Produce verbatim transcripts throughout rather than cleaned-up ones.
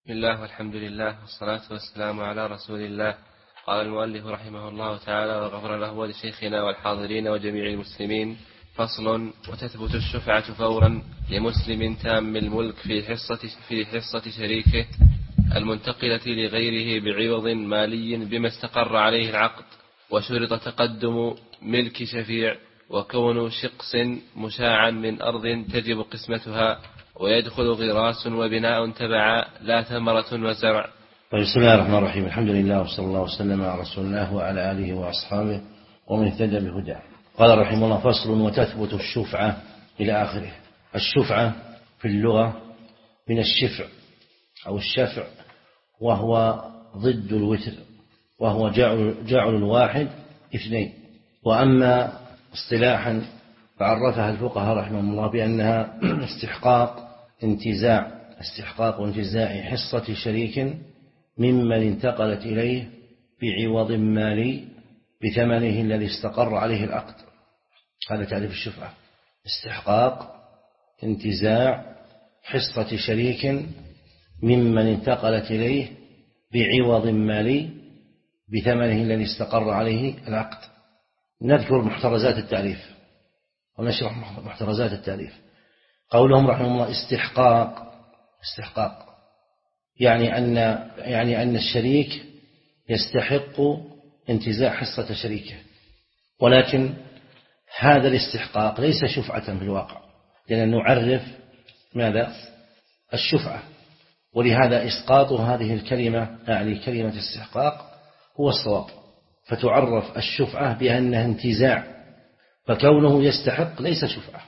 بسم الله والحمد لله والصلاة والسلام على رسول الله. قال المؤلف رحمه الله تعالى وغفر له ولشيخنا والحاضرين وجميع المسلمين. فصل. وتثبت الشفعة فورا لمسلم تام الملك في حصة, في حصة شريكه المنتقلة لغيره بعوض مالي بما استقر عليه العقد، وشرط تقدم ملك شفيع وكون شقص مشاعا من أرض تجب قسمتها، ويدخل غراس وبناء تبعا لا ثمرة وزرع. بسم الله الرحمن الرحيم. الحمد لله وصلى الله وسلم على رسول الله وعلى آله وأصحابه ومن اهتدى بهداه. قال رحمه الله: فصل. وتثبت الشفعة إلى آخره. الشفعة في اللغة من الشفع أو الشفع، وهو ضد الوتر، وهو جعل, جعل الواحد اثنين. وأما اصطلاحا فعرفها الفقهاء رحمهم الله بأنها استحقاق انتزاع استحقاق انتزاع حصة شريك ممن انتقلت إليه بعوض مالي بثمنه الذي استقر عليه العقد. هذا تعريف الشفعة: استحقاق انتزاع حصة شريك ممن انتقلت إليه بعوض مالي بثمنه الذي استقر عليه العقد. نذكر محترزات التعريف ونشرح محترزات التعريف. قولهم رحمه الله: استحقاق استحقاق يعني أن يعني أن الشريك يستحق انتزاع حصة شريكه، ولكن هذا الاستحقاق ليس شفعة في الواقع، لأن نعرف ماذا؟ الشفعة. ولهذا إسقاط هذه الكلمة يعني كلمة استحقاق هو الصواب، فتعرف الشفعة بأنها انتزاع، فكونه يستحق ليس شفعة.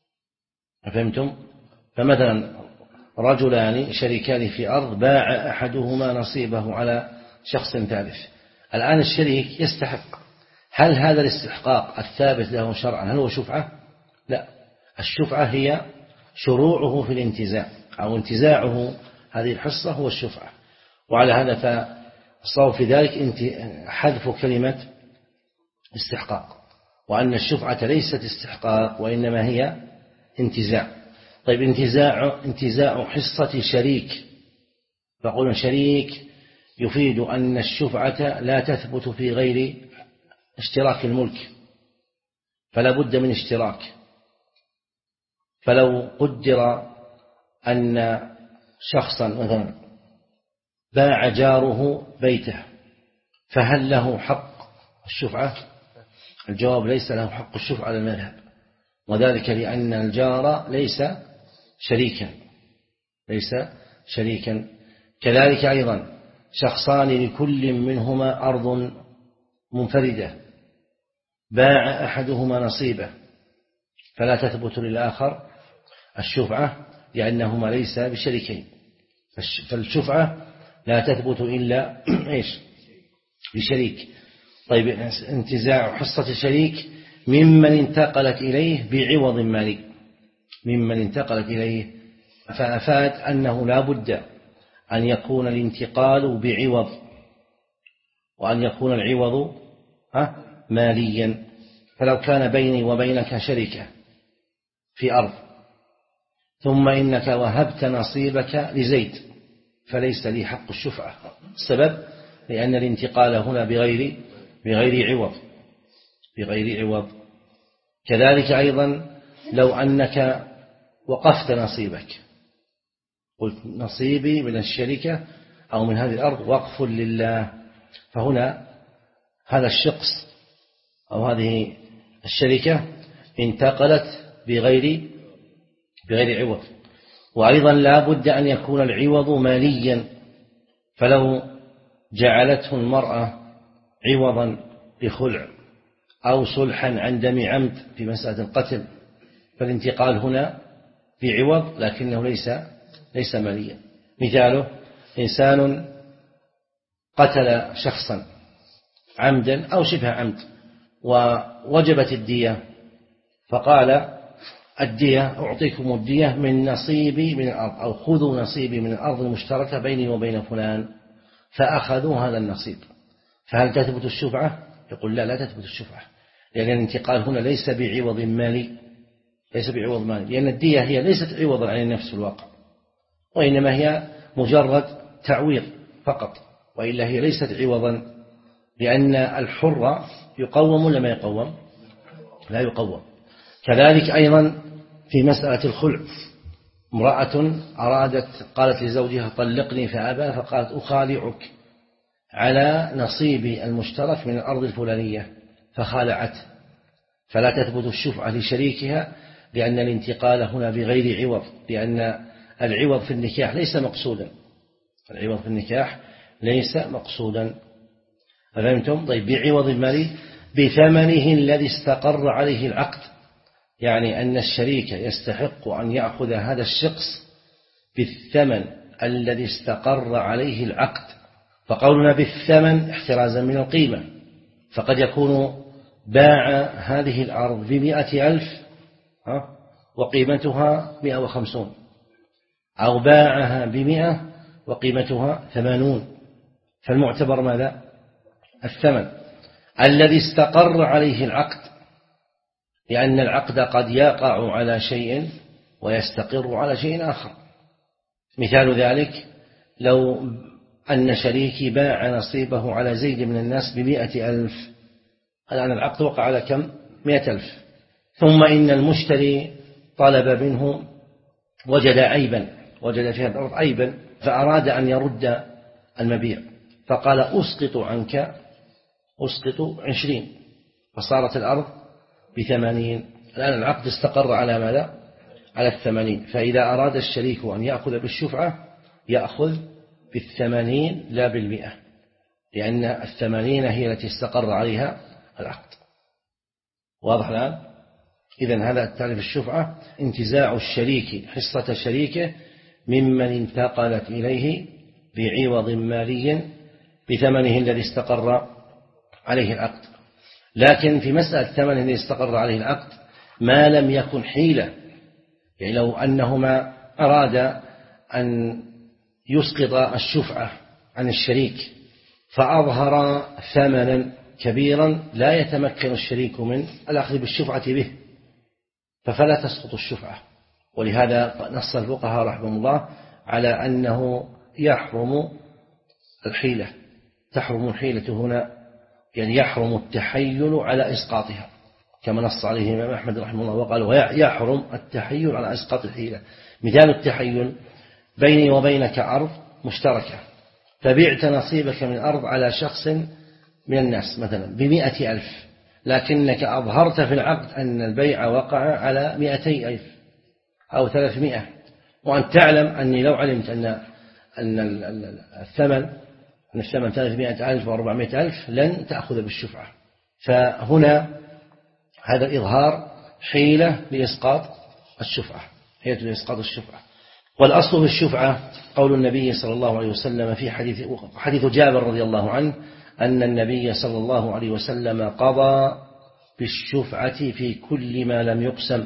فهمتم؟ فمثلا رجلان شريكان في أرض، باع أحدهما نصيبه على شخص ثالث. الآن الشريك يستحق، هل هذا الاستحقاق الثابت له شرعا هل هو شفعة؟ لا، الشفعة هي شروعه في الانتزاع أو انتزاعه هذه الحصة هو الشفعة. وعلى هذا فالصواب في ذلك حذف كلمة استحقاق، وأن الشفعة ليست استحقاق وإنما هي انتزاع. طيب، انتزاع انتزاع حصة شريك، فقولنا شريك يفيد أن الشفعة لا تثبت في غير اشتراك الملك، فلا بد من اشتراك. فلو قدر أن شخصا مثلا باع جاره بيته، فهل له حق الشفعة؟ الجواب: ليس له حق الشفعة على المذهب، وذلك لأن الجار ليس شريكا ليس شريكا كذلك أيضا شخصان لكل منهما أرض منفردة، باع أحدهما نصيبه، فلا تثبت للآخر الشفعة لأنهما ليس بشريكين. فالشفعة لا تثبت إلا إيش؟ بشريك. طيب، انتزاع حصة شريك ممن انتقلت إليه بعوض مالي، ممن انتقلت إليه، فأفاد أنه لا بد أن يكون الانتقال بعوض، وأن يكون العوض ماليا. فلو كان بيني وبينك شركة في أرض، ثم إنك وهبت نصيبك لزيد، فليس لي حق الشفعة. السبب: لأن الانتقال هنا بغير بغير عوض بغير عوض. كذلك أيضا لو أنك وقفت نصيبك، قلت نصيبي من الشركة أو من هذه الأرض وقف لله، فهنا هذا الشخص أو هذه الشركة انتقلت بغير بغير عوض. وأيضا لا بد أن يكون العوض ماليا، فلو جعلته المرأة عوضا بخلع أو صلحا عن دم عمد في مسألة القتل، فالانتقال هنا بعوض لكنه ليس ليس ماليا. مثاله: إنسان قتل شخصا عمدا أو شبه عمد ووجبت الدية، فقال: الدية أعطيكم الدية من نصيبي من الأرض، أو خذوا نصيبي من الأرض المشتركة بيني وبين فلان، فأخذوا هذا النصيب. فهل تثبت الشفعة؟ يقول: لا، لا تثبت الشفعة، لأن الانتقال هنا ليس بعوض مالي ليس بعوض مالي لأن الدية هي ليست عوضا عن النفس الواقع، وإنما هي مجرد تعويض فقط، وإلا هي ليست عوضا، لأن الحر يقوم ولا ما يقوم؟ لا يقوم. كذلك أيضا في مسألة الخلع، امرأة أرادت قالت لزوجها طلقني فأبى، فقالت أخالعك على نصيبي المشترك من الأرض الفلانية، فخالعته، فلا تثبت الشفعة لشريكها، لأن الانتقال هنا بغير عوض، لأن العوض في النكاح ليس مقصودا، العوض في النكاح ليس مقصودا. فهمتم؟ طيب بعوض المال بثمنه الذي استقر عليه العقد، يعني أن الشريك يستحق أن يأخذ هذا الشخص بالثمن الذي استقر عليه العقد. فقولنا بالثمن احترازا من القيمة، فقد يكون باع هذه الأرض بمئة ألف وقيمتها مئة وخمسون، أو باعها بمئة وقيمتها ثمانون، فالمعتبر ماذا؟ الثمن الذي استقر عليه العقد، لأن العقد قد يقع على شيء ويستقر على شيء آخر. مثال ذلك لو أن شريكي باع نصيبه على زيد من الناس بمئة ألف، الآن العقد وقع على كم؟ مئة ألف، ثم إن المشتري طلب منه، وجد عيبا، وجد في هذه الأرض عيبا، فأراد أن يرد المبيع، فقال أسقط عنك، أسقط عشرين، فصارت الأرض بثمانين. الآن العقد استقر على ماذا؟ على الثمانين. فإذا أراد الشريك أن يأخذ بالشفعة يأخذ بالثمانين لا بالمئة، لأن الثمانين هي التي استقر عليها العقد. واضح الآن؟ إذن هذا التعريف الشفعة: انتزاع الشريك حصة شريكه ممن انتقلت إليه بعوض مالي بثمنه الذي استقر عليه العقد. لكن في مسألة الثمن الذي استقر عليه العقد ما لم يكن حيلة، يعني لو أنهما أراد أن يسقط الشفعة عن الشريك فأظهر ثمنا كبيرا لا يتمكن الشريك من الأخذ بالشفعة به، ففلا تسقط الشفعة. ولهذا نص الفقهاء رحمهم الله على أنه يحرم الحيلة، تحرم الحيلة هنا، يعني يحرم التحيل على إسقاطها، كما نص عليه الإمام أحمد رحمه الله وقال يحرم التحيل على إسقاط الحيلة. مثال التحيل: بيني وبينك أرض مشتركة، فبعت نصيبك من أرض على شخص من الناس مثلا بمئة ألف، لكنك أظهرت في العقد أن البيع وقع على مئتي ألف أو ثلاثمائة، وأن تعلم أني لو علمت أن أن الثمن أن الثمن ثلاثمائة ألف وأربعمائة ألف لن تأخذ بالشفعة. فهنا هذا الإظهار حيلة لإسقاط الشفعة، حيلة لإسقاط الشفعة. والأصل في الشفعة قول النبي صلى الله عليه وسلم في حديث حديث جابر رضي الله عنه أن النبي صلى الله عليه وسلم قضى بالشفعة في كل ما لم يقسم،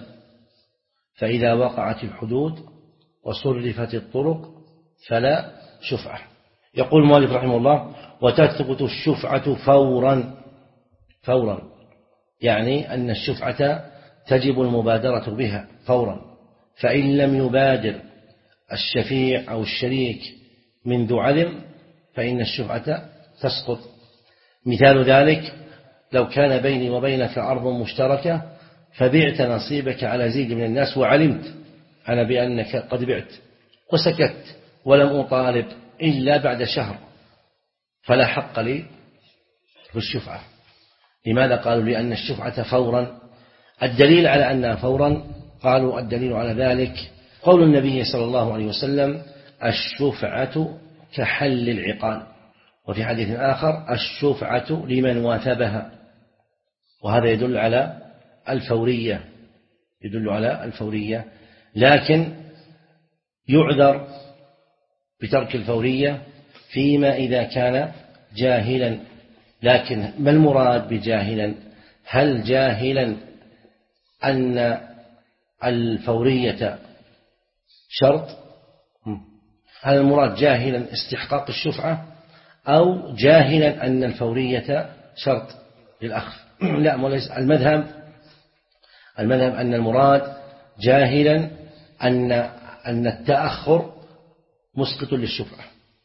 فإذا وقعت الحدود وصرفت الطرق فلا شفعة. يقول المؤلف رحمه الله: وتثبت الشفعة فورا، فورا يعني أن الشفعة تجب المبادرة بها فورا، فإن لم يبادر الشفيع أو الشريك منذ علم فإن الشفعة تسقط. مثال ذلك: لو كان بيني وبينك أرض مشتركة فبعت نصيبك على زيد من الناس، وعلمت أنا بأنك قد بعت وسكت ولم أطالب إلا بعد شهر، فلا حق لي بالشفعة. لماذا؟ قالوا: لأن الشفعة فورا. الدليل على أنها فورا قالوا: الدليل على ذلك قول النبي صلى الله عليه وسلم: الشفعة كحل العقال، وفي حديث آخر: الشفعة لمن واثبها. وهذا يدل على الفورية، يدل على الفورية. لكن يعذر بترك الفورية فيما إذا كان جاهلا. لكن ما المراد بجاهلا؟ هل جاهلا أن الفورية شرط؟ هل المراد جاهلا استحقاق الشفعة، أو جاهلا أن الفورية شرط للأخذ؟ لا، المذهب المذهب أن المراد جاهلا أن أن التأخر مسقط للشفعة،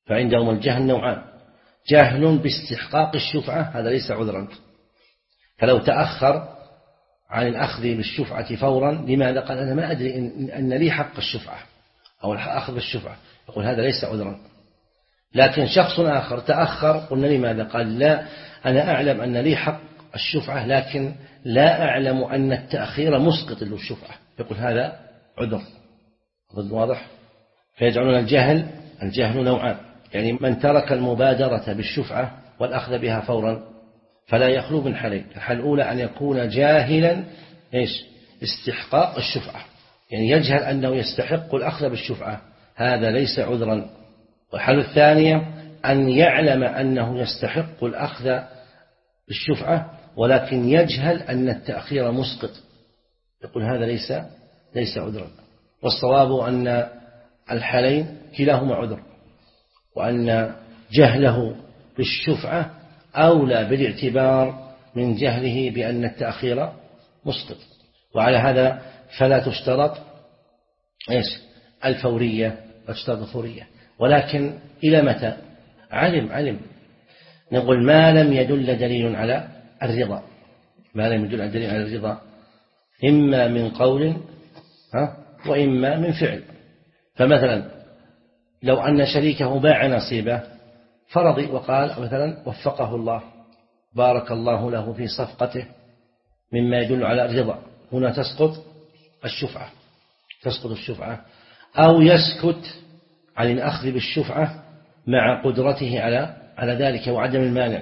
فعندهم الجهل نوعان: جهل باستحقاق الشفعة، هذا ليس عذرا، فلو تأخر عن الأخذ بالشفعة فورا، لماذا؟ قال أنا ما أدري إن, أن لي حق الشفعة أو أخذ بالشفعة، يقول هذا ليس عذرا. لكن شخص آخر تأخر، قلنا لماذا؟ قال لا، أنا أعلم أن لي حق الشفعة لكن لا أعلم أن التأخير مسقط للشفعة، يقول هذا عذر. واضح؟ فيجعلون الجهل الجهل نوعان، يعني من ترك المبادرة بالشفعة والأخذ بها فورا فلا يخلو من حالين: الحال الأولى أن يكون جاهلا إيش؟ استحقاق الشفعة، يعني يجهل أنه يستحق الأخذ بالشفعة، هذا ليس عذرا. والحال الثانية أن يعلم أنه يستحق الأخذ بالشفعة ولكن يجهل أن التأخير مسقط، يقول هذا ليس ليس عذرا. والصواب أن الحالين كلاهما عذر، وأن جهله بالشفعة أولى بالاعتبار من جهله بأن التأخير مسقط. وعلى هذا فلا تشترط إيش؟ الفورية، لا تشترط الفورية. ولكن إلى متى؟ علم علم نقول ما لم يدل دليل على الرضا، ما لم يدل دليل على الرضا إما من قول ها وإما من فعل. فمثلا لو أن شريكه باع نصيبه فرضي وقال مثلا وفقه الله، بارك الله له في صفقته، مما يدل على الرضا، هنا تسقط الشفعة تسقط الشفعة. أو يسكت عن الأخذ بالشفعة مع قدرته على على ذلك وعدم المانع.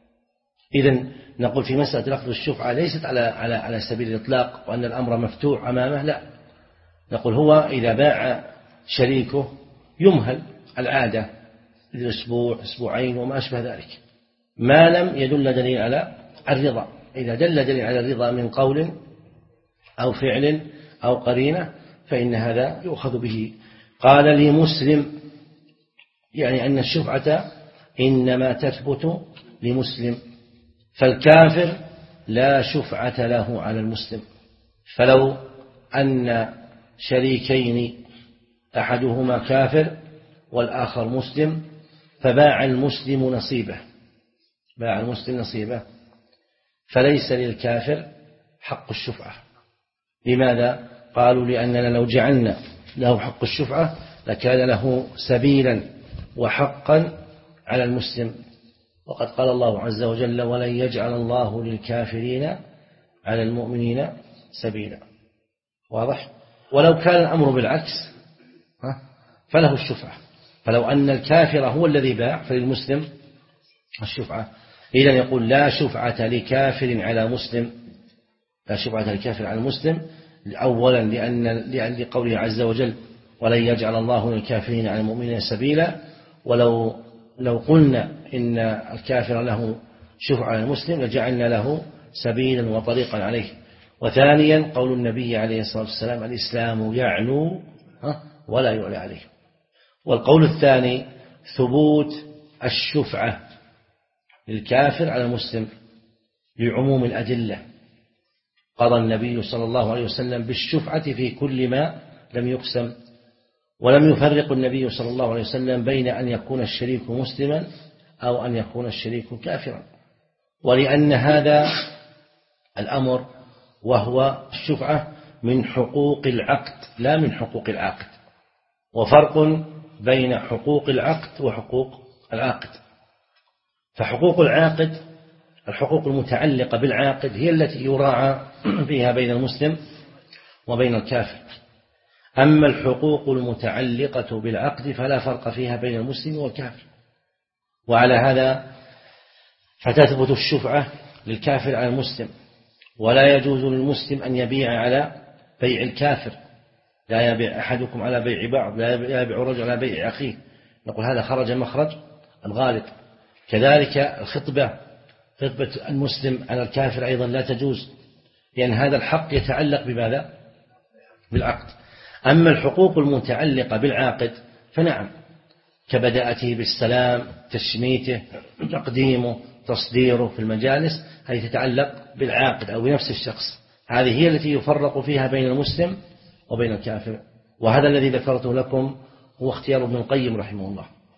إذن نقول في مسألة الأخذ بالشفعة ليست على على على سبيل الإطلاق وأن الأمر مفتوح أمامه، لا، نقول هو إذا باع شريكه يمهل العادة لأسبوع أسبوعين وما أشبه ذلك، ما لم يدل دليل على الرضا. إذا دل دليل على الرضا من قول أو فعل أو قرينة فإن هذا يؤخذ به. قال لي مسلم، يعني أن الشفعة إنما تثبت لمسلم، فالكافر لا شفعة له على المسلم. فلو أن شريكين أحدهما كافر والآخر مسلم فباع المسلم نصيبه باع المسلم نصيبه فليس للكافر حق الشفعة. لماذا؟ قالوا لأننا لو جعلنا له حق الشفعة لكان له سبيلا وحقا على المسلم، وقد قال الله عز وجل ولن يجعل الله للكافرين على المؤمنين سبيلا. واضح؟ ولو كان الأمر بالعكس فله الشفعة، فلو أن الكافر هو الذي باع فللمسلم الشفعة. إذن يقول لا شفعة لكافر على مسلم، لا شفعة لكافر على مسلم، أولا لأن لأن لقوله عز وجل ولن يجعل الله للكافرين على المؤمنين سبيلا، ولو لو قلنا إن الكافر له شفعة على المسلم لجعلنا له سبيلا وطريقا عليه. وثانيا قول النبي عليه الصلاة والسلام الإسلام يعلو ولا يعلى عليه. والقول الثاني ثبوت الشفعة للكافر على المسلم لعموم الأدلة، قضى النبي صلى الله عليه وسلم بالشفعة في كل ما لم يقسم، ولم يفرق النبي صلى الله عليه وسلم بين أن يكون الشريك مسلما أو أن يكون الشريك كافرا. ولأن هذا الأمر وهو الشفعة من حقوق العقد لا من حقوق العاقد، وفرق بين حقوق العقد وحقوق العاقد. فحقوق العاقد الحقوق المتعلقة بالعاقد هي التي يراعى فيها بين المسلم وبين الكافر، أما الحقوق المتعلقة بالعقد فلا فرق فيها بين المسلم والكافر. وعلى هذا فتثبت الشفعة للكافر على المسلم، ولا يجوز للمسلم أن يبيع على بيع الكافر، لا يبيع أحدكم على بيع بعض، لا يبيع رجل على بيع أخيه، نقول هذا خرج مخرج الغالب. كذلك الخطبة خطبة المسلم على الكافر أيضا لا تجوز، لأن هذا الحق يتعلق بماذا؟ بالعقد. أما الحقوق المتعلقة بالعاقد فنعم، كبداءته بالسلام، تشميته، تقديمه، تصديره في المجالس، هذه تتعلق بالعاقد أو بنفس الشخص، هذه هي التي يفرق فيها بين المسلم وبين الكافر. وهذا الذي ذكرته لكم هو اختيار ابن القيم رحمه الله،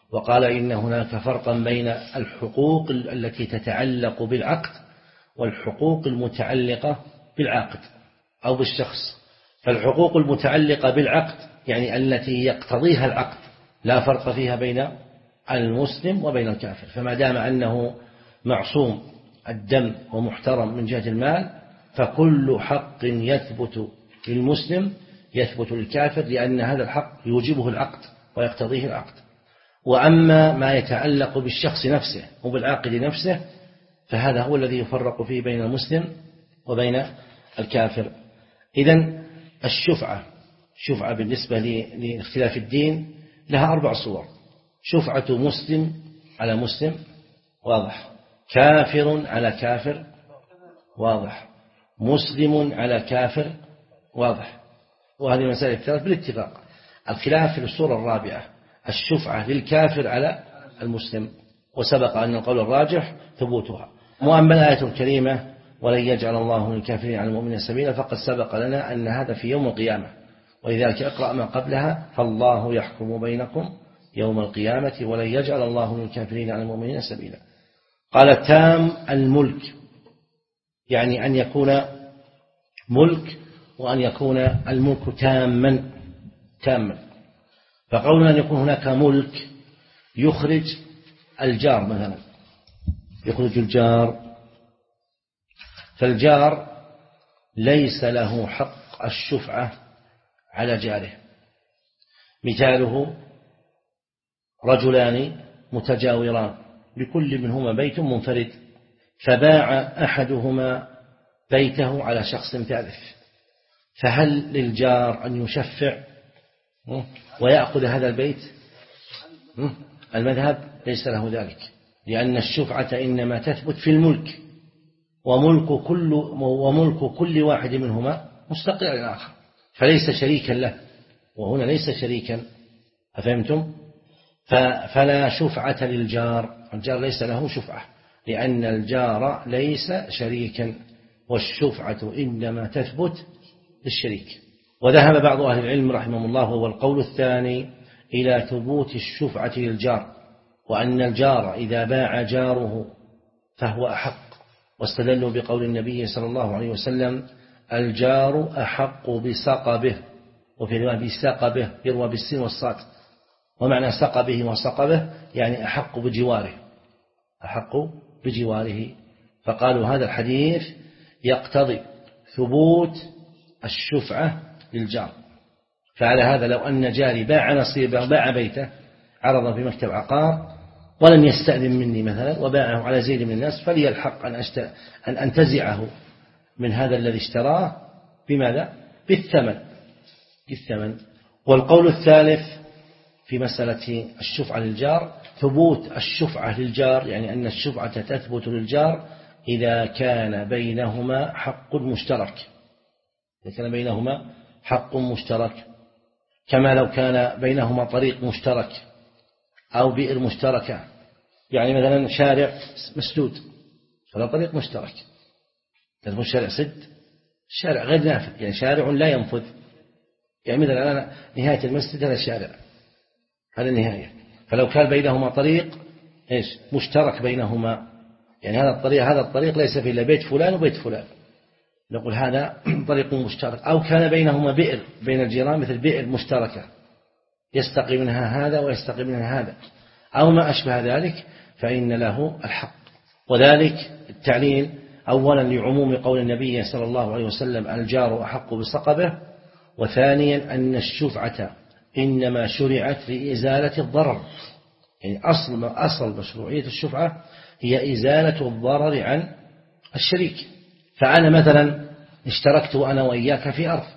وقال إن هناك فرقا بين الحقوق التي تتعلق بالعقد والحقوق المتعلقة بالعاقد أو بالشخص. فالحقوق المتعلقة بالعقد يعني التي يقتضيها العقد لا فرق فيها بين المسلم وبين الكافر، فما دام أنه معصوم الدم ومحترم من جهة المال فكل حق يثبت للمسلم يثبت للكافر، لأن هذا الحق يوجبه العقد ويقتضيه العقد. وأما ما يتعلق بالشخص نفسه وبالعاقد نفسه فهذا هو الذي يفرق فيه بين المسلم وبين الكافر. إذن الشفعة شفعة بالنسبة لاختلاف الدين لها أربع صور: شفعة مسلم على مسلم واضح، كافر على كافر واضح، مسلم على كافر واضح. وهذه مسائل الثلاث بالاتفاق. الخلاف في الصورة الرابعة الشفعة للكافر على المسلم، وسبق أن القول الراجح ثبوتها. وأما الآية الكريمة ولن يجعل الله للكافرين على المؤمنين سبيلا فقد سبق لنا أن هذا في يوم القيامة، ولذلك اقرأ ما قبلها: فالله يحكم بينكم يوم القيامة ولن يجعل الله للكافرين على المؤمنين سبيلا. قال تام الملك، يعني أن يكون ملك وأن يكون الملك تاما تاما. فقولنا أن يكون هناك ملك يخرج الجار، مثلا يخرج الجار، فالجار ليس له حق الشفعة على جاره. مثاله: رجلان متجاوران لكل منهما بيت منفرد، فباع أحدهما بيته على شخص ثالث، فهل للجار أن يشفع ويأخذ هذا البيت؟ المذهب ليس له ذلك، لأن الشفعة إنما تثبت في الملك، وملك كل, وملك كل واحد منهما مستقل على الآخر، فليس شريكا له، وهنا ليس شريكا. أفهمتم؟ فلا شفعة للجار، الجار ليس له شفعة لأن الجار ليس شريكا، والشفعة إنما تثبت للشريك. وذهب بعض أهل العلم رحمه الله هو القول الثاني إلى ثبوت الشفعة للجار، وأن الجار إذا باع جاره فهو أحق، واستدلوا بقول النبي صلى الله عليه وسلم: الجار أحق بسقبه، وفي رواية بسقبه يروى بالسين والصاد، ومعنى سقبه وسقبه يعني أحق بجواره، أحق بجواره. فقالوا هذا الحديث يقتضي ثبوت الشفعة للجار. فعلى هذا لو أن جاري باع نصيبه باع بيته عرضا في مكتب عقار ولم يستأذن مني مثلا وباعه على زيد من الناس، فلي الحق أن, أشت... أن أنتزعه من هذا الذي اشتراه بماذا؟ بالثمن بالثمن. والقول الثالث في مسألة الشفعة للجار ثبوت الشفعة للجار، يعني أن الشفعة تثبت للجار إذا كان بينهما حق مشترك، إذا كان بينهما حق مشترك، كما لو كان بينهما طريق مشترك أو بئر مشتركة، يعني مثلا شارع مسدود فلا طريق مشترك، تكون شارع سد شارع غير نافذ، يعني شارع لا ينفذ، يعني مثلا أنا نهاية المسجد هذا الشارع هذا النهاية، فلو كان بينهما طريق إيش مشترك بينهما، يعني هذا الطريق هذا الطريق ليس فيه إلا بيت فلان وبيت فلان، نقول هذا طريق مشترك. أو كان بينهما بئر بين الجيران مثل بئر مشتركة يستقي منها هذا ويستقي منها هذا أو ما أشبه ذلك، فإن له الحق. وذلك التعليل أولا لعموم قول النبي صلى الله عليه وسلم: الجار أحق بسقبه، وثانيا أن الشفعة إنما شرعت لإزالة الضرر، يعني أصل أصل مشروعية الشفعة هي إزالة الضرر عن الشريك. فأنا مثلا اشتركت أنا وإياك في أرض،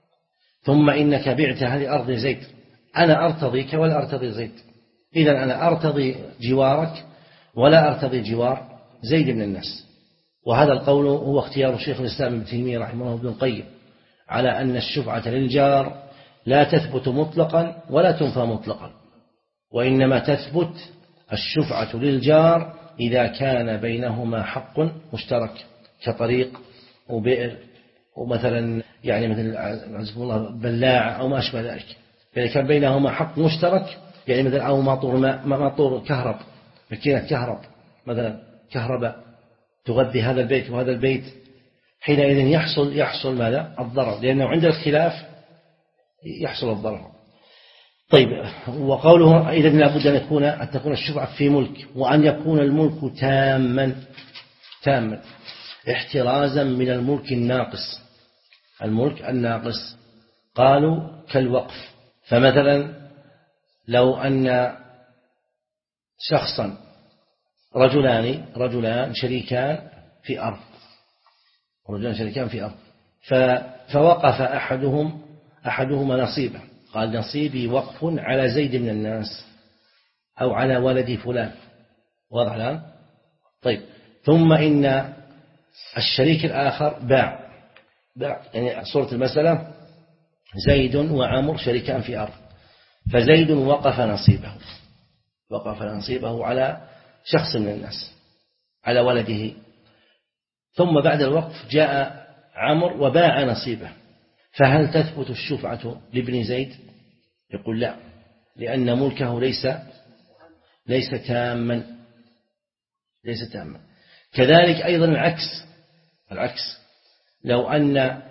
ثم إنك بعت هذه أرض زيد، أنا أرتضيك ولا أرتضي زيد، إذن أنا أرتضي جوارك ولا أرتضي جوار زيد من الناس. وهذا القول هو اختيار شيخ الإسلام ابن تيمية رحمه الله ابن القيم على أن الشفعة للجار لا تثبت مطلقا ولا تنفى مطلقا، وإنما تثبت الشفعة للجار إذا كان بينهما حق مشترك كطريق وبئر ومثلا يعني مثل عزكم الله بلاعة أو ما أشبه ذلك، إذا كان بينهما حق مشترك يعني مثلا أو ماطور ماء ماطور كهرب ماكينة كهرب مثلا كهرباء تغذي هذا البيت وهذا البيت، حينئذ يحصل يحصل ماذا؟ الضرر، لأنه عند الخلاف يحصل الضرر. طيب، وقوله إذا لابد أن يكون أن تكون الشفعة في ملك، وأن يكون الملك تاما تاما احترازا من الملك الناقص. الملك الناقص قالوا كالوقف. فمثلا لو أن شخصا رجلان رجلان شريكان في أرض رجلان شريكان في أرض فوقف أحدهم أحدهما نصيبه، قال نصيبي وقف على زيد من الناس أو على ولد فلان، واضح الآن؟ طيب، ثم إن الشريك الآخر باع باع يعني صورة المسألة زيد وعمر شريكان في أرض، فزيد وقف نصيبه وقف نصيبه على شخص من الناس على ولده، ثم بعد الوقف جاء عمر وباع نصيبه، فهل تثبت الشفعة لابن زيد؟ يقول لا، لأن ملكه ليس ليس تاما ليس تاما. كذلك أيضا العكس العكس لو أن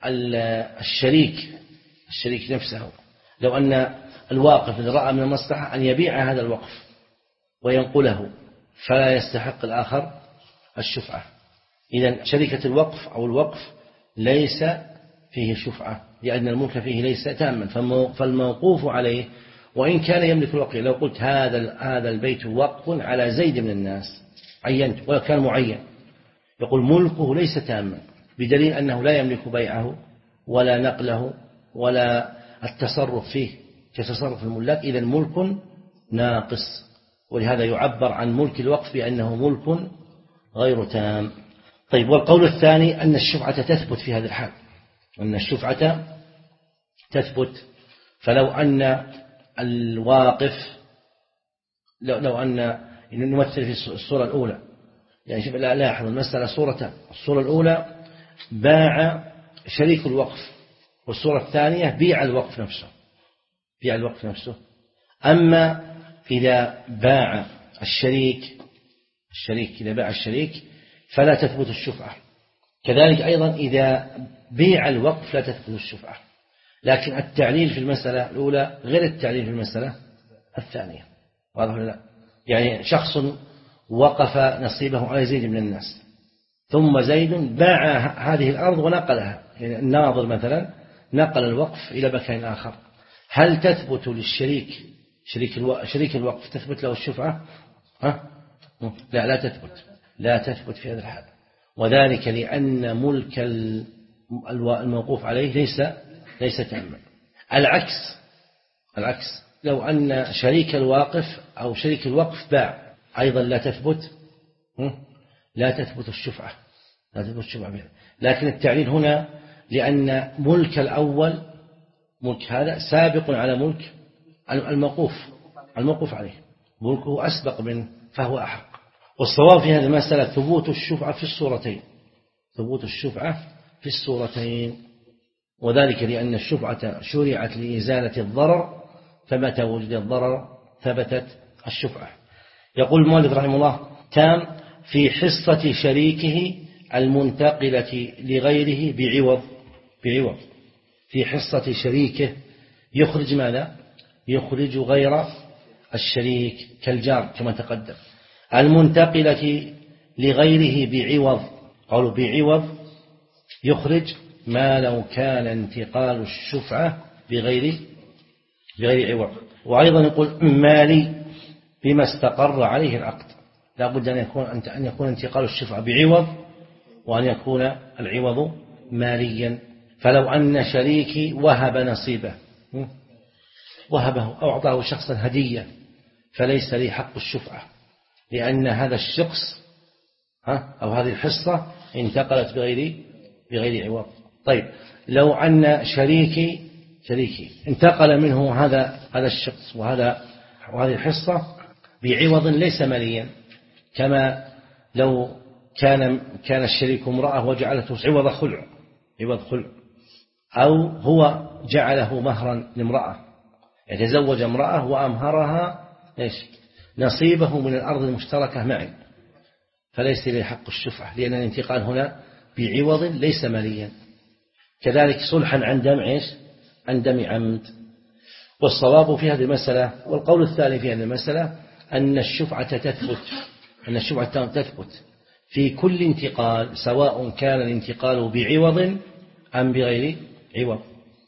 الشريك الشريك نفسه، لو أن الواقف إذا رأى من المصلحة أن يبيع هذا الوقف وينقله فلا يستحق الآخر الشفعة. إذن شركة الوقف أو الوقف ليس فيه شفعة، لأن الملك فيه ليس تاما، فالموقوف عليه وإن كان يملك الوقف. لو قلت هذا هذا البيت وقف على زيد من الناس، عينت ولا كان معين، يقول ملكه ليس تاما، بدليل أنه لا يملك بيعه ولا نقله ولا التصرف فيه كتصرف الملاك، إذن ملك ناقص. ولهذا يعبر عن ملك الوقف بأنه ملك غير تام. طيب، والقول الثاني أن الشفعة تثبت في هذا الحال، أن الشفعة تثبت. فلو أن الواقف لو, لو أن نمثل في الصورة الأولى، يعني شوف لا لاحظ المسألة صورتان، الصورة الأولى باع شريك الوقف، والصورة الثانية بيع الوقف نفسه بيع الوقف نفسه. أما إذا باع الشريك الشريك إذا باع الشريك فلا تثبت الشفعة. كذلك أيضا إذا بيع الوقف لا تثبت الشفعة، لكن التعليل في المسألة الأولى غير التعليل في المسألة الثانية، واضح ولا لا؟ يعني شخص وقف نصيبه على زيد من الناس، ثم زيد باع هذه الأرض ونقلها، يعني الناظر مثلا نقل الوقف إلى مكان آخر، هل تثبت للشريك شريك الوقف, شريك الوقف تثبت له الشفعة؟ ها؟ لا لا تثبت لا تثبت في هذا الحال، وذلك لأن ملك الموقوف عليه ليس ليس تاما. العكس العكس لو أن شريك الواقف أو شريك الوقف باع أيضا لا تثبت لا تثبت الشفعة لا تثبت الشفعة بها. لكن التعليل هنا لأن ملك الأول ملك هذا سابق على ملك الموقوف الموقوف عليه، ملكه أسبق منه فهو أحق. والصواب في هذه المسألة ثبوت الشفعة في الصورتين ثبوت الشفعة في الصورتين وذلك لأن الشفعة شرعت لإزالة الضرر، فمتى وجد الضرر ثبتت الشفعة. يقول المؤلف رحمه الله تام في حصة شريكه المنتقلة لغيره بعوض بعوض في حصة شريكه يخرج ماذا؟ يخرج غير الشريك كالجار كما تقدم، المنتقلة لغيره بعوض، قالوا بعوض يخرج ما لو كان انتقال الشفعة بغير بغير عوض. وأيضا يقول مالي بما استقر عليه العقد، لا بد أن يكون أن يكون انتقال الشفعة بعوض وأن يكون العوض ماليا. فلو أن شريكي وهب نصيبه وهبه أو أعطاه شخصا هدية فليس لي حق الشفعة، لأن هذا الشخص أو هذه الحصة انتقلت بغير بغير عوض. طيب، لو أن شريكي شريكي انتقل منه هذا هذا الشخص وهذا وهذه الحصة بعوض ليس ماليا، كما لو كان كان الشريك امرأة وجعلته عوض خلع عوض خلع، أو هو جعله مهرا لامرأة، يتزوج امرأة وأمهرها إيش نصيبه من الأرض المشتركة معي، فليس له حق الشفعة، لأن الانتقال هنا بعوض ليس ماليا. كذلك صلحا عن دم إيش عن دم عمد. والصواب في هذه المسألة والقول الثاني في هذه المسألة أن الشفعة تثبت أن الشفعة تثبت في كل انتقال، سواء كان الانتقال بعوض أم بغير عوض،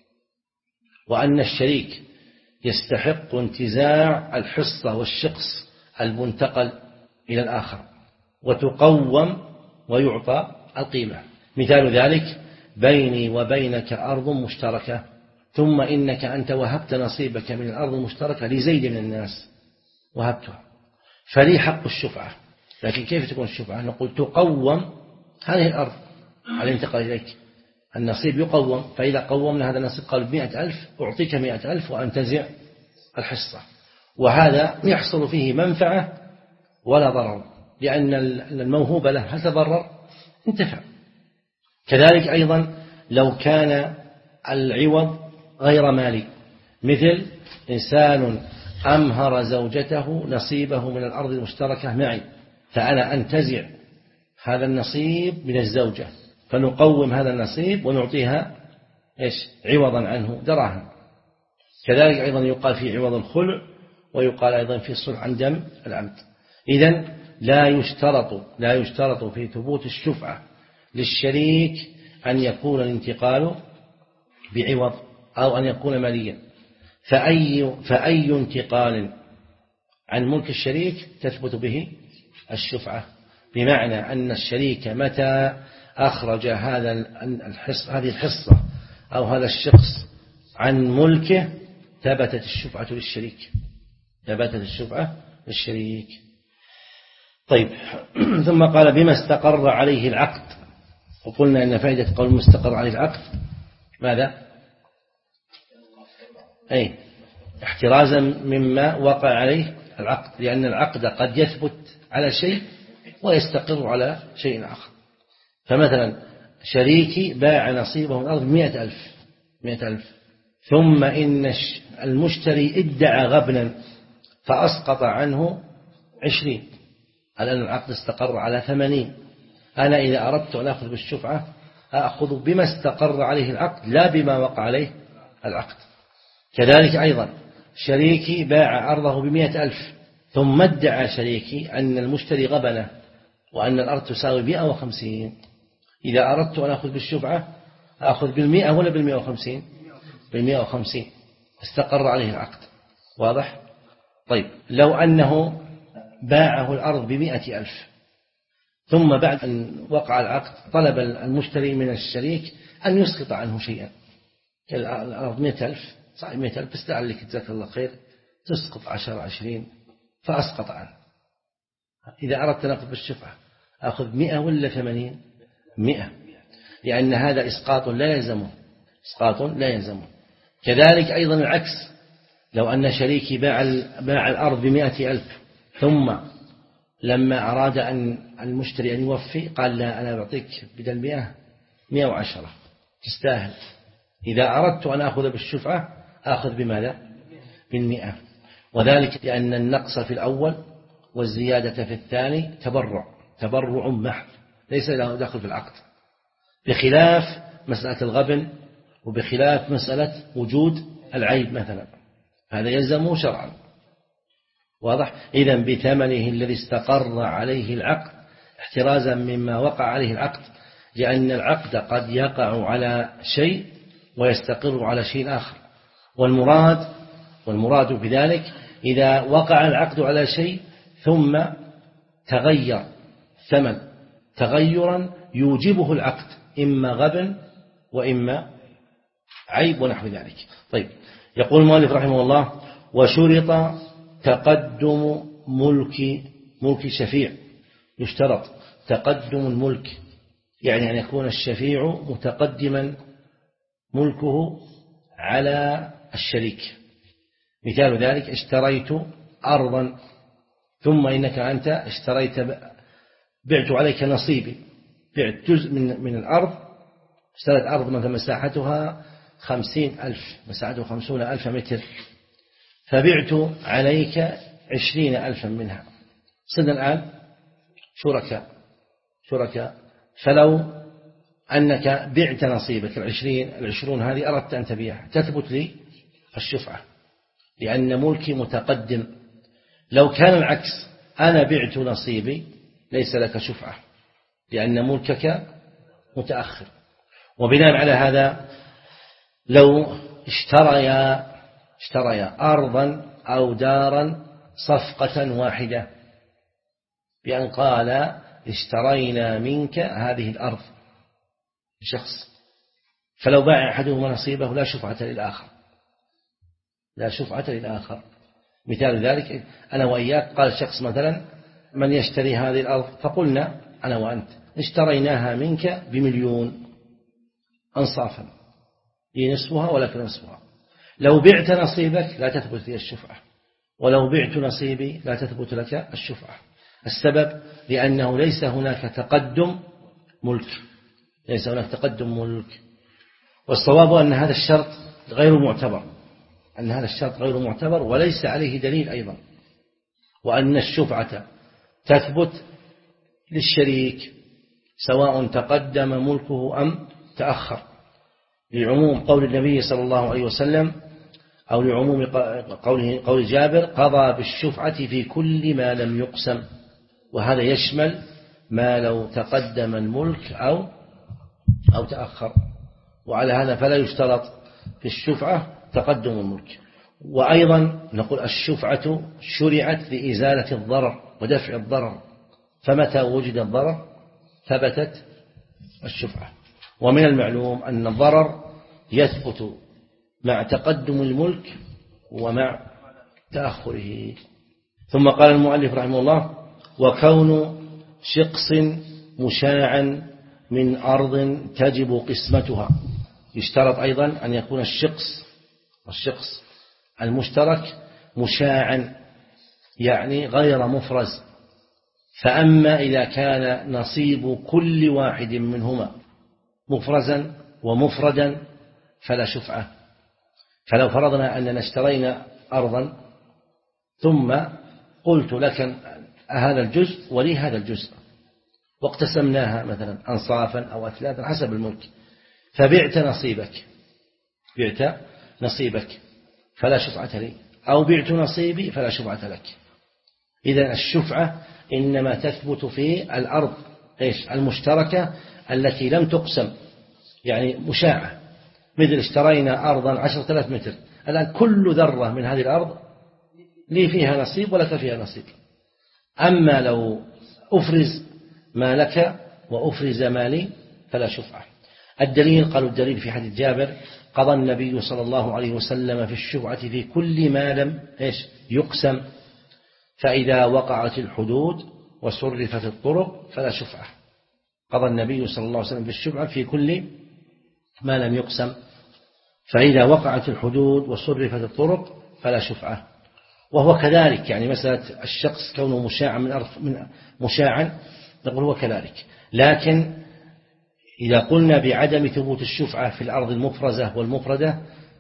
وأن الشريك يستحق انتزاع الحصة والشقص المنتقل إلى الآخر وتقوم ويعطى القيمة. مثال ذلك بيني وبينك أرض مشتركة، ثم إنك أنت وهبت نصيبك من الأرض المشتركة لزيد من الناس وهبتها، فلي حق الشفعة. لكن كيف تكون الشفعة؟ نقول تقوم هذه الأرض على الانتقال إليك، النصيب يقوم، فإذا قومنا هذا النصيب قال بمئة ألف أعطيك مئة ألف وأنتزع الحصة، وهذا يحصل فيه منفعة ولا ضرر، لأن الموهوب له هل تضرر؟ انتفع. كذلك أيضا لو كان العوض غير مالي، مثل إنسان أمهر زوجته نصيبه من الأرض المشتركة معي، فأنا أنتزع هذا النصيب من الزوجة فنقوم هذا النصيب ونعطيها إيش عوضا عنه دراهم. كذلك أيضا يقال في عوض الخلع، ويقال أيضا في الصلح عن دم العمد. إذن لا يشترط لا يشترط في ثبوت الشفعة للشريك أن يكون الانتقال بعوض أو أن يكون ماليا، فأي, فأي انتقال عن ملك الشريك تثبت به الشفعة، بمعنى أن الشريك متى أخرج هذا الحص هذه الحصة أو هذا الشخص عن ملكه ثبتت الشفعة للشريك ثبتت الشفعة للشريك. طيب ثم قال بما استقر عليه العقد، وقلنا أن فائدة قول مستقر عليه العقد ماذا؟ أي احترازا مما وقع عليه العقد، لأن العقد قد يثبت على شيء ويستقر على شيء آخر. فمثلا شريكي باع نصيبه من الأرض مئة ألف مئة ألف ثم إن المشتري ادعى غبنا فأسقط عنه عشرين، الآن العقد استقر على ثمانين، أنا إذا أردت أن أخذ بالشفعة أخذ بما استقر عليه العقد لا بما وقع عليه العقد. كذلك أيضا شريكي باع أرضه بمئة ألف ثم ادعى شريكي أن المشتري غبنه وأن الأرض تساوي مئة وخمسين، إذا أردت أن أخذ بالشفعة أخذ بالمئة ولا بالمئة وخمسين؟ بالمئة وخمسين، استقر عليه العقد. واضح؟ طيب لو أنه باعه الأرض بمئة ألف ثم بعد أن وقع العقد طلب المشتري من الشريك أن يسقط عنه شيئا، الأرض مئة ألف صحيح مئة ألف بس لعلك جزاك الله خير تسقط عشر عشرين فأسقط عنه. إذا أردت أن أخذ بالشفعة أخذ مئة ولا ثمانين؟ مئة، لأن هذا إسقاط لا يلزمه إسقاط لا يلزمه. كذلك أيضا العكس، لو أن شريكي باع باع الأرض بمئة ألف ثم لما أراد أن المشتري أن يوفي قال لا أنا بعطيك بدل مئة مئة وعشرة تستاهل، إذا أردت أن أخذ بالشفعة أخذ بماذا؟ بالمئة، وذلك لأن النقص في الأول والزيادة في الثاني تبرع تبرع محض ليس له دخل في العقد، بخلاف مسألة الغبن وبخلاف مسألة وجود العيب مثلا، هذا يلزمه شرعا. واضح؟ إذن بثمنه الذي استقر عليه العقد احترازا مما وقع عليه العقد، لأن العقد قد يقع على شيء ويستقر على شيء آخر، والمراد والمراد بذلك إذا وقع العقد على شيء ثم تغير ثمن تغيرا يوجبه العقد إما غبن وإما عيب ونحو ذلك. طيب يقول المؤلف رحمه الله وشرط تقدم ملك ملك شفيع، يشترط تقدم الملك يعني أن يكون الشفيع متقدما ملكه على الشريك. مثال ذلك اشتريت أرضا ثم إنك أنت اشتريت بعت عليك نصيبي، بعت جزء من من الأرض، اشتريت أرض مثلا مساحتها خمسين ألف مساحتها خمسون ألف متر، فبعت عليك عشرين ألفا منها، صرنا الآن شركاء شركاء فلو أنك بعت نصيبك العشرين العشرون هذه أردت أن تبيعها تثبت لي الشفعة لأن ملكي متقدم. لو كان العكس أنا بعت نصيبي ليس لك شفعة لأن ملكك متأخر. وبناء على هذا لو اشتريا اشتريا أرضا أو دارا صفقة واحدة بأن قال اشترينا منك هذه الأرض شخص، فلو باع أحدهما نصيبه لا شفعة للآخر لا شفعة للآخر. مثال ذلك أنا وإياك قال شخص مثلا من يشتري هذه الأرض، فقلنا أنا وأنت اشتريناها منك بمليون أنصافا لي نصفها ولك نصفها. لو بعت نصيبك لا تثبت لي الشفعة، ولو بعت نصيبي لا تثبت لك الشفعة. السبب لأنه ليس هناك تقدم ملك ليس هناك تقدم ملك. والصواب أن هذا الشرط غير معتبر أن هذا الشرط غير معتبر وليس عليه دليل أيضا، وأن الشفعة تثبت للشريك سواء تقدم ملكه أم تأخر، لعموم قول النبي صلى الله عليه وسلم أو لعموم قوله قول جابر قضى بالشفعة في كل ما لم يقسم، وهذا يشمل ما لو تقدم الملك أو أو تأخر. وعلى هذا فلا يشترط في الشفعة تقدم الملك. وأيضا نقول الشفعة شرعت لإزالة الضرر ودفع الضرر، فمتى وجد الضرر ثبتت الشفعة. ومن المعلوم أن الضرر يثبت مع تقدم الملك ومع تأخره. ثم قال المؤلف رحمه الله وكون شقص مشاعا من أرض تجب قسمتها. يشترط أيضا أن يكون الشقص الشقص المشترك مشاعا يعني غير مفرز. فأما إذا كان نصيب كل واحد منهما مفرزا ومفردا فلا شفعة. فلو فرضنا أننا اشترينا أرضا ثم قلت لك هذا الجزء ولي هذا الجزء واقتسمناها مثلا أنصافا أو أثلاثا حسب الملك، فبعت نصيبك بعت نصيبك فلا شفعة لي، أو بعت نصيبي فلا شفعة لك. إذن الشفعة إنما تثبت في الأرض إيش المشتركة التي لم تقسم، يعني مشاعة، مثل اشترينا أرضا عشرة آلاف متر، الآن كل ذرة من هذه الأرض لي فيها نصيب ولك فيها نصيب. أما لو أفرز ما لك وأفرز ما لي فلا شفعة. الدليل قالوا الدليل في حديث جابر قضى النبي صلى الله عليه وسلم في الشفعة في كل ما لم إيش يقسم، فإذا وقعت الحدود وصرفت الطرق فلا شفعة. قضى النبي صلى الله عليه وسلم في الشفعة في كل ما لم يقسم، فإذا وقعت الحدود وصرفت الطرق فلا شفعة. وهو كذلك، يعني مسألة الشخص كونه مشاعا من أرض من مشاعا نقول هو كذلك. لكن إذا قلنا بعدم ثبوت الشفعة في الأرض المفرزة والمفردة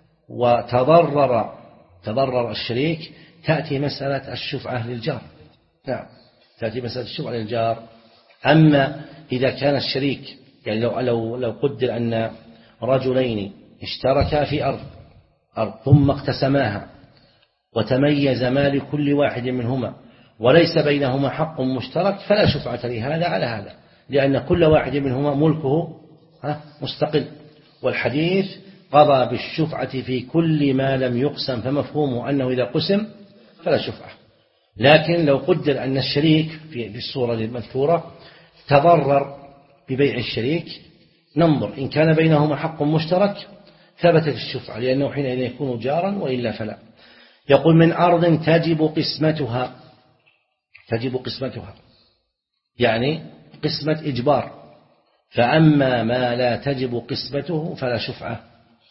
وتضرر تضرر الشريك تأتي مسألة الشفعة للجار. نعم تأتي مسألة الشفعة للجار. أما إذا كان الشريك يعني لو لو لو قدر أن رجلين اشتركا في أرض أرض ثم اقتسماها وتميز مال كل واحد منهما وليس بينهما حق مشترك فلا شفعة لهذا على هذا، لأن كل واحد منهما ملكه مستقل. والحديث قضى بالشفعة في كل ما لم يقسم، فمفهومه أنه إذا قسم فلا شفعة. لكن لو قدر أن الشريك في الصورة المذكورة تضرر ببيع الشريك ننظر إن كان بينهما حق مشترك ثبتت الشفعة، لأنه حينئذ يكون جارا وإلا فلا. يقول من أرض تجب قسمتها تجب قسمتها يعني قسمة إجبار، فأما ما لا تجب قسمته فلا شفعة.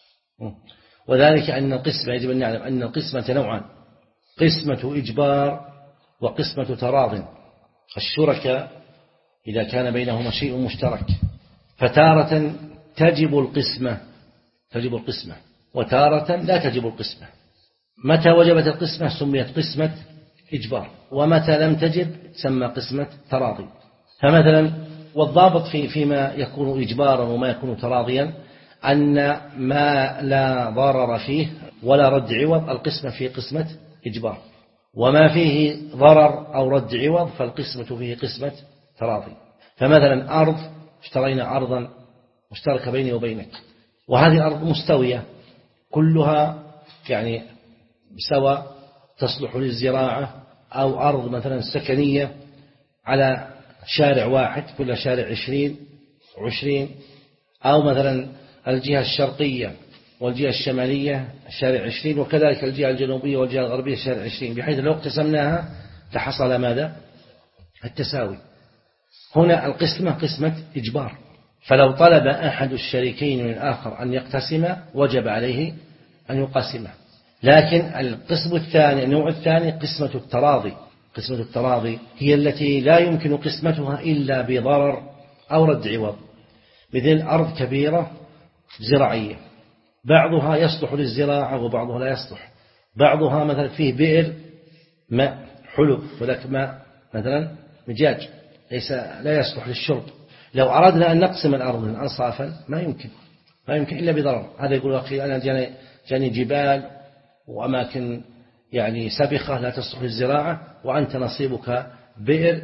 وذلك أن القسمة يجب أن نعلم أن القسمة نوعان، قسمة إجبار وقسمة تراض. الشركاء إذا كان بينهما شيء مشترك فتارة تجب القسمة تجب القسمة وتارة لا تجب القسمة. متى وجبت القسمة سميت قسمة إجبار، ومتى لم تجب تسمى قسمة تراضي. فمثلا والضابط في فيما يكون إجبارا وما يكون تراضيا أن ما لا ضرر فيه ولا رد عوض القسمة في قسمة إجبار، وما فيه ضرر أو رد عوض فالقسمة فيه قسمة تراضي. فمثلا أرض اشترينا أرضا مشتركة بيني وبينك، وهذه الأرض مستوية كلها يعني سواء تصلح للزراعة، أو أرض مثلا سكنية على شارع واحد كل شارع عشرين وعشرين، أو مثلا الجهة الشرقية والجهة الشمالية شارع عشرين، وكذلك الجهة الجنوبية والجهة الغربية شارع عشرين، بحيث لو اقتسمناها لحصل ماذا؟ التساوي. هنا القسمة قسمة إجبار، فلو طلب أحد الشريكين من الآخر أن يقتسم وجب عليه أن يقسمه. لكن القسم الثاني النوع الثاني قسمة التراضي. قسمة التراضي هي التي لا يمكن قسمتها إلا بضرر أو رد عوض، مثل أرض كبيرة زراعية بعضها يصلح للزراعة وبعضها لا يصلح، بعضها مثلا فيه بئر ماء حلو وذاك ماء مثلا مجاج ليس لا يصلح للشرب. لو أردنا أن نقسم الأرض أنصافا ما يمكن ما يمكن إلا بضرر. هذا يقول أخي أنا جاني, جاني جبال وأماكن يعني سبخة لا تصلح للزراعة، وأنت نصيبك بئر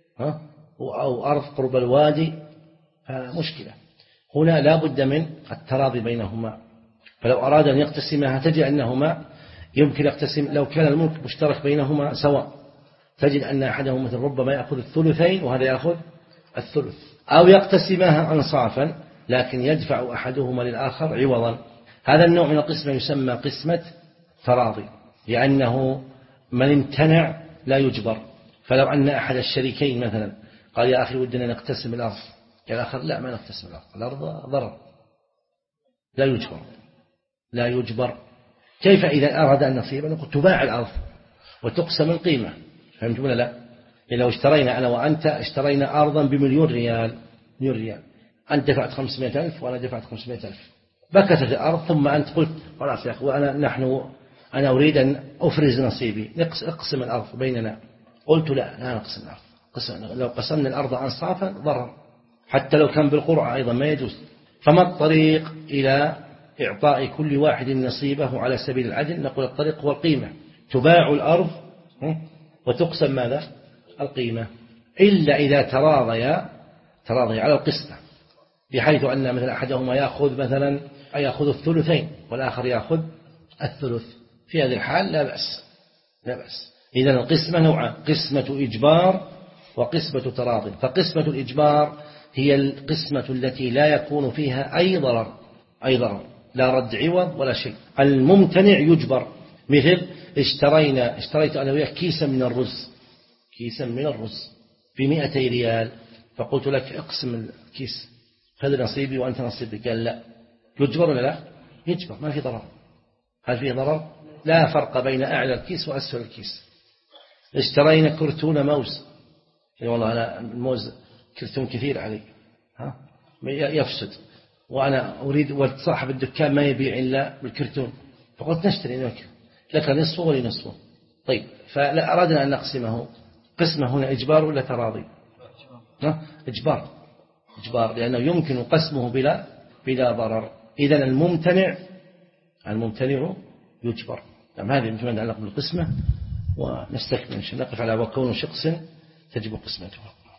أو أرض قرب الوادي، فمشكلة. هنا لا بد من التراضي بينهما. فلو أراد أن يقتسمها تجد أنهما يمكن يقتسم لو كان الملك مشترك بينهما سواء، تجد أن أحدهم مثل ربما يأخذ الثلثين وهذا يأخذ الثلث، أو يقتسمها أنصافا لكن يدفع أحدهما للآخر عوضا. هذا النوع من القسمة يسمى قسمة تراضي، لأنه من امتنع لا يجبر. فلو أن أحد الشريكين مثلا قال يا أخي ودنا نقتسم الأرض، قال الآخر لا ما نقتسم الأرض، الأرض ضرر لا يجبر لا يجبر. كيف إذا أراد النصيب؟ نقول تباع الأرض وتقسم القيمة، فهمت ولا لا؟ يعني لو اشترينا أنا وأنت اشترينا أرضا بمليون ريال مليون ريال، أنت دفعت خمسمائة ألف وأنا دفعت خمسمائة ألف، بكتت الأرض ثم أنت قلت خلاص يا أخي وأنا نحن أنا أريد أن أفرز نصيبي نقسم الأرض بيننا. قلت لا لا نقسم الأرض، قسم لو قسمنا الأرض أنصافا ضرر، حتى لو كان بالقرعة أيضا ما يجوز. فما الطريق إلى إعطاء كل واحد نصيبه على سبيل العدل؟ نقول الطريق هو القيمة، تباع الأرض وتقسم ماذا؟ القيمة، إلا إذا تراضيا تراضي على القسمة، بحيث أن مثلا أحدهما يأخذ مثلا يأخذ الثلثين والآخر يأخذ الثلث، في هذه الحال لا بأس لا بأس. إذن القسمة نوعان، قسمة إجبار وقسمة تراضي. فقسمة الإجبار هي القسمة التي لا يكون فيها أي ضرر أي ضرر لا رد عوض ولا شيء. الممتنع يجبر، مثل اشترينا اشتريت أنا وياك كيسا من الرز كيسا من الرز بمئتي ريال، فقلت لك اقسم الكيس خذ نصيبي وأنت نصيبي، قال لا، يجبر ولا لا؟ يجبر، ما في ضرر. هل فيه ضرر؟ لا فرق بين أعلى الكيس وأسفل الكيس. اشترينا كرتون موز، يعني والله أنا الموز كرتون كثير علي ها يفسد، وأنا أريد وصاحب الدكان ما يبيع إلا بالكرتون، فقلت نشتري لك لك نصفه ولي نصفه. طيب فلا أردنا أن نقسمه، قسمه هنا إجبار ولا تراضي؟ إجبار إجبار لأنه يمكن قسمه بلا بلا ضرر. إذن الممتنع الممتنع يجبر. نعم هذه مما يتعلق بالقسمة، ونستكمل نقف على وكون شخص تجب قسمته.